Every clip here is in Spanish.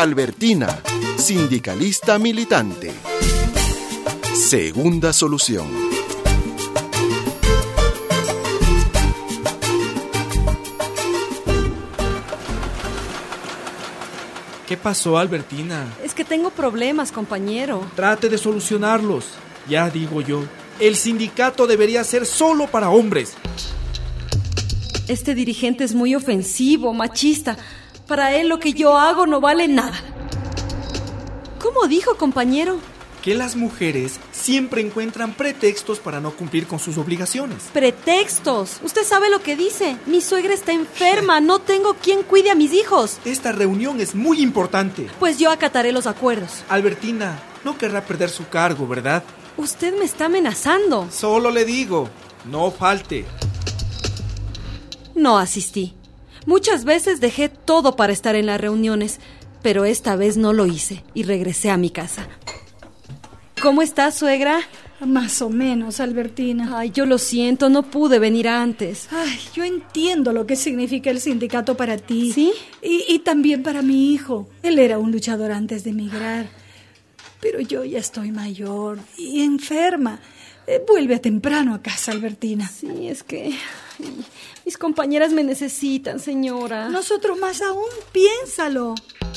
Albertina, sindicalista militante. Segunda solución. ¿Qué pasó, Albertina? Es que tengo problemas, compañero. Trate de solucionarlos. Ya digo yo, el sindicato debería ser solo para hombres. Este dirigente es muy ofensivo, machista. Para él lo que yo hago no vale nada. ¿Cómo dijo, compañero? Que las mujeres siempre encuentran pretextos para no cumplir con sus obligaciones. Pretextos. Usted sabe lo que dice. Mi suegra está enferma. No tengo quien cuide a mis hijos. Esta reunión es muy importante. Pues yo acataré los acuerdos. Albertina, no querrá perder su cargo, ¿verdad? Usted me está amenazando. Solo le digo, no falte. No asistí. Muchas veces dejé todo para estar en las reuniones, pero esta vez no lo hice y regresé a mi casa. ¿Cómo estás, suegra? Más o menos, Albertina. Ay, yo lo siento, no pude venir antes. Ay, yo entiendo lo que significa el sindicato para ti. ¿Sí? Y también para mi hijo. Él era un luchador antes de emigrar. Pero yo ya estoy mayor y enferma. Vuelve temprano a casa, Albertina. Sí, es que mis compañeras me necesitan, señora. Nosotros más aún, piénsalo.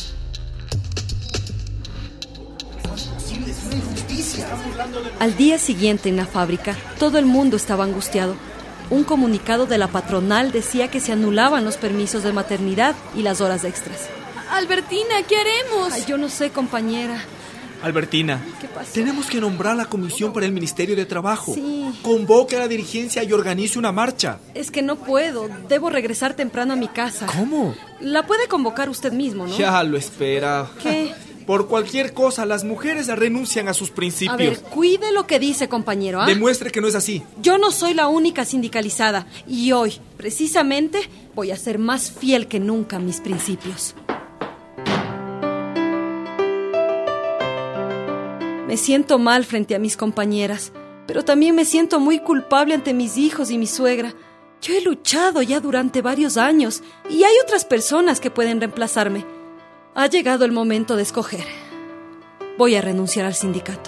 Al día siguiente en la fábrica, todo el mundo estaba angustiado. Un comunicado de la patronal decía que se anulaban los permisos de maternidad y las horas extras. Albertina, ¿qué haremos? Ay, yo no sé, compañera. Albertina, ¿Qué pasó? tenemos que nombrar la comisión para el Ministerio de Trabajo. Sí. Convoque a la dirigencia y organice una marcha. Es que no puedo. Debo regresar temprano a mi casa. ¿Cómo? La puede convocar usted mismo, ¿no? Ya lo espera. ¿Qué? Por cualquier cosa, las mujeres renuncian a sus principios. A ver, cuide lo que dice, compañero, ¿ah? Demuestre que no es así. Yo no soy la única sindicalizada. Y hoy, precisamente, voy a ser más fiel que nunca a mis principios. Me siento mal frente a mis compañeras, pero también me siento muy culpable ante mis hijos y mi suegra. Yo he luchado ya durante varios años y hay otras personas que pueden reemplazarme. Ha llegado el momento de escoger. Voy a renunciar al sindicato.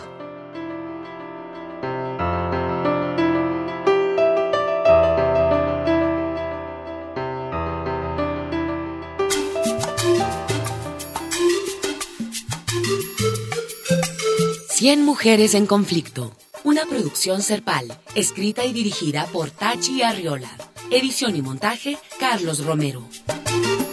Cien mujeres en conflicto. Una producción Serpal, escrita y dirigida por Tachi Arriola. Edición y montaje, Carlos Romero.